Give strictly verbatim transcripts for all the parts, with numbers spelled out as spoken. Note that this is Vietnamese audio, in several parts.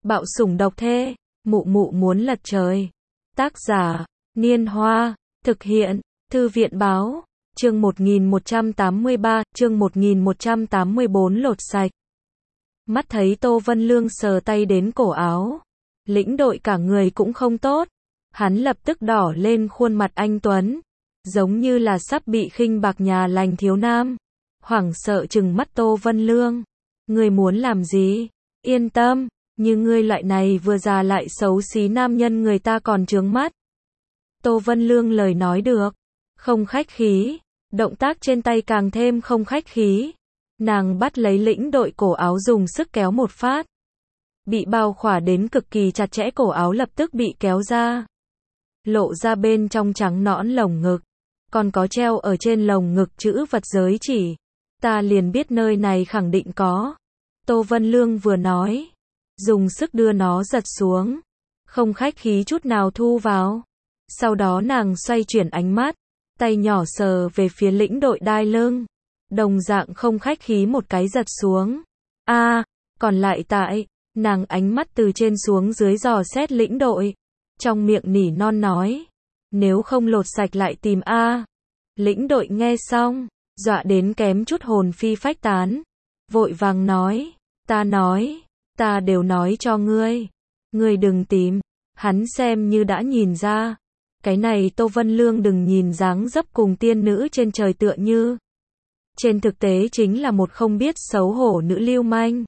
Bạo sủng độc thê, mụ mụ muốn lật trời. Tác giả, Niên Hoa, thực hiện, Thư viện Báo, chương một nghìn một trăm tám mươi ba, chương một nghìn một trăm tám mươi bốn lột sạch. Mắt thấy Tô Vân Lương sờ tay đến cổ áo, lĩnh đội cả người cũng không tốt, hắn lập tức đỏ lên khuôn mặt anh tuấn, giống như là sắp bị khinh bạc nhà lành thiếu nam, hoảng sợ trừng mắt Tô Vân Lương. Ngươi muốn làm gì? Yên tâm, như ngươi loại này vừa già lại xấu xí nam nhân người ta còn chướng mắt. Tô Vân Lương lời nói được, không khách khí, động tác trên tay càng thêm không khách khí. Nàng bắt lấy lĩnh đội cổ áo dùng sức kéo một phát. Bị bao khỏa đến cực kỳ chặt chẽ cổ áo lập tức bị kéo ra. Lộ ra bên trong trắng nõn lồng ngực. Còn có treo ở trên lồng ngực chữ vật giới chỉ. Ta liền biết nơi này khẳng định có. Tô Vân Lương vừa nói. Dùng sức đưa nó giật xuống. Không khách khí chút nào thu vào. Sau đó nàng xoay chuyển ánh mắt. Tay nhỏ sờ về phía lĩnh đội đai lưng. Đồng dạng không khách khí một cái giật xuống. A, à, còn lại tại, nàng ánh mắt từ trên xuống dưới dò xét lĩnh đội. Trong miệng nỉ non nói. Nếu không lột sạch lại tìm A. À. Lĩnh đội nghe xong, dọa đến kém chút hồn phi phách tán. Vội vàng nói. Ta nói, ta đều nói cho ngươi. Ngươi đừng tìm. Hắn xem như đã nhìn ra. Cái này Tô Vân Lương đừng nhìn dáng dấp cùng tiên nữ trên trời tựa như. Trên thực tế chính là một không biết xấu hổ nữ lưu manh.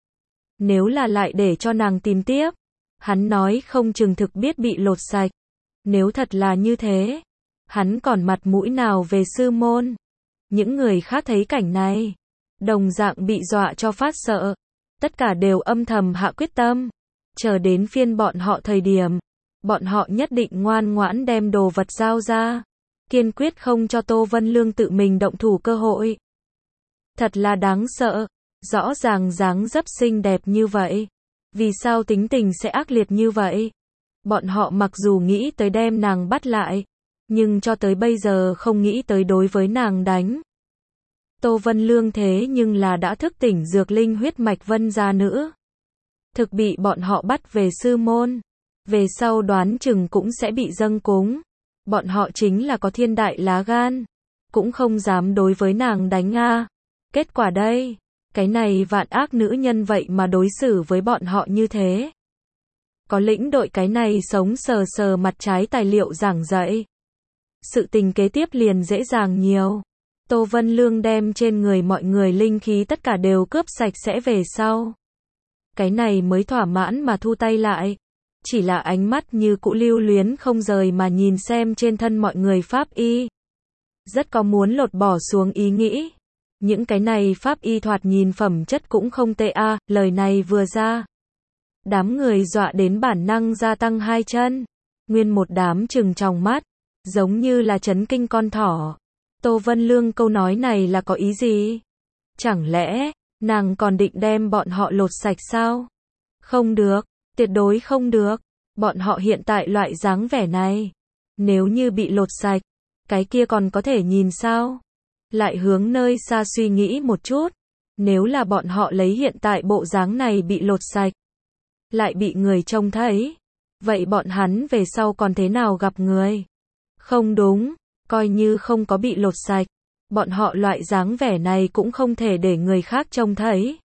Nếu là lại để cho nàng tìm tiếp, hắn nói không chừng thực biết bị lột sạch. Nếu thật là như thế, hắn còn mặt mũi nào về sư môn. Những người khác thấy cảnh này, đồng dạng bị dọa cho phát sợ. Tất cả đều âm thầm hạ quyết tâm. Chờ đến phiên bọn họ thời điểm, bọn họ nhất định ngoan ngoãn đem đồ vật giao ra. Kiên quyết không cho Tô Vân Lương tự mình động thủ cơ hội. Thật là đáng sợ, rõ ràng dáng dấp xinh đẹp như vậy. Vì sao tính tình sẽ ác liệt như vậy? Bọn họ mặc dù nghĩ tới đem nàng bắt lại, nhưng cho tới bây giờ không nghĩ tới đối với nàng đánh. Tô Vân Lương thế nhưng là đã thức tỉnh dược linh huyết mạch Vân gia nữ. Thực bị bọn họ bắt về sư môn. Về sau đoán chừng cũng sẽ bị dâng cúng. Bọn họ chính là có thiên đại lá gan. Cũng không dám đối với nàng đánh a. Kết quả đây, cái này vạn ác nữ nhân vậy mà đối xử với bọn họ như thế. Có lĩnh đội cái này sống sờ sờ mặt trái tài liệu giảng dạy. Sự tình kế tiếp liền dễ dàng nhiều. Tô Vân Lương đem trên người mọi người linh khí tất cả đều cướp sạch sẽ về sau. Cái này mới thỏa mãn mà thu tay lại. Chỉ là ánh mắt như cũ lưu luyến không rời mà nhìn xem trên thân mọi người pháp y. Rất có muốn lột bỏ xuống ý nghĩ. Những cái này pháp y thoạt nhìn phẩm chất cũng không tệ a, à, lời này vừa ra. Đám người dọa đến bản năng gia tăng hai chân. Nguyên một đám trừng tròng mắt, giống như là chấn kinh con thỏ. Tô Vân Lương câu nói này là có ý gì? Chẳng lẽ, nàng còn định đem bọn họ lột sạch sao? Không được, tuyệt đối không được. Bọn họ hiện tại loại dáng vẻ này. Nếu như bị lột sạch, cái kia còn có thể nhìn sao? Lại hướng nơi xa suy nghĩ một chút. Nếu là bọn họ lấy hiện tại bộ dáng này bị lột sạch, lại bị người trông thấy, vậy bọn hắn về sau còn thế nào gặp người? Không đúng, coi như không có bị lột sạch, bọn họ loại dáng vẻ này cũng không thể để người khác trông thấy.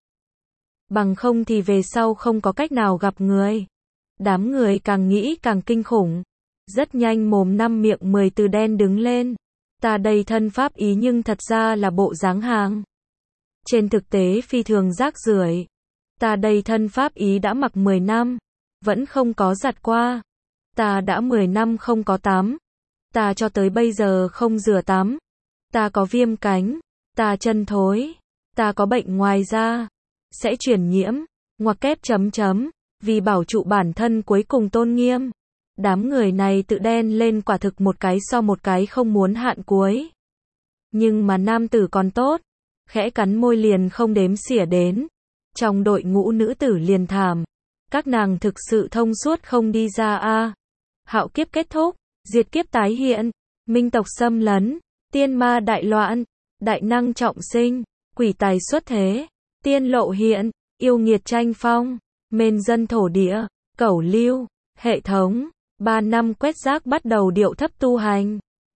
Bằng không thì về sau không có cách nào gặp người. Đám người càng nghĩ càng kinh khủng. Rất nhanh mồm năm miệng mười từ đen đứng lên. Ta đây thân pháp ý nhưng thật ra là bộ dáng hàng. Trên thực tế phi thường rác rưởi. Ta đây thân pháp ý đã mặc mười năm, vẫn không có giặt qua. Ta đã mười năm không có tắm. Ta cho tới bây giờ không rửa tắm. Ta có viêm cánh. Ta chân thối. Ta có bệnh ngoài da. Sẽ truyền nhiễm. Ngoặc kép chấm chấm. Vì bảo trụ bản thân cuối cùng tôn nghiêm. Đám người này tự đen lên quả thực một cái so một cái không muốn hạn cuối. Nhưng mà nam tử còn tốt. Khẽ cắn môi liền không đếm xỉa đến. Trong đội ngũ nữ tử liền thảm. Các nàng thực sự thông suốt không đi ra a. À. Hạo kiếp kết thúc. Diệt kiếp tái hiện. Minh tộc xâm lấn. Tiên ma đại loạn. Đại năng trọng sinh. Quỷ tài xuất thế. Tiên lộ hiện. Yêu nghiệt tranh phong. Mên dân thổ địa, cẩu lưu, hệ thống, ba năm quét rác bắt đầu điệu thấp tu hành.